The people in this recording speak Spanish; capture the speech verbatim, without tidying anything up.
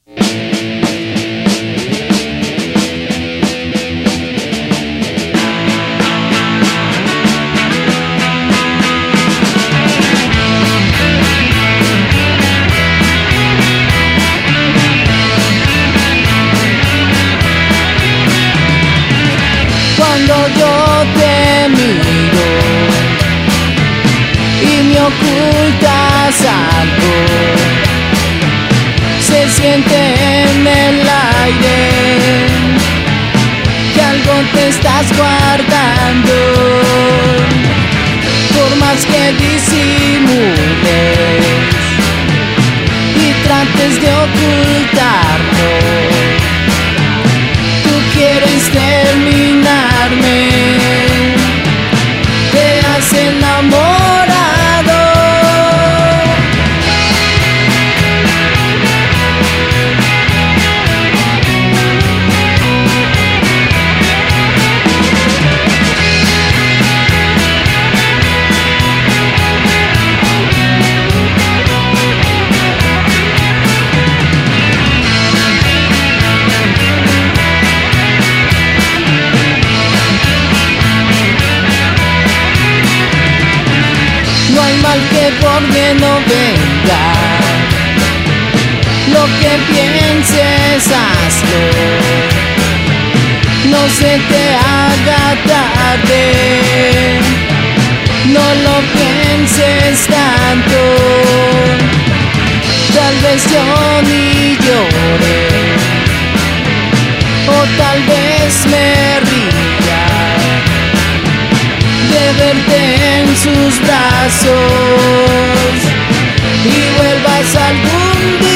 Cuando yo te miro y me ocultas algo, se siente en el aire que algo te estás guardando. Por más que disimules y trates de ocultarlo, tú quieres terminarme, te has enamorado. No hay mal que por bien no venga, lo que pienses hazlo, no se te haga tarde, no lo pienses tanto. Tal vez yo ni llore, o tal vez me ría de verte en sus brazos y vuelvas algún día.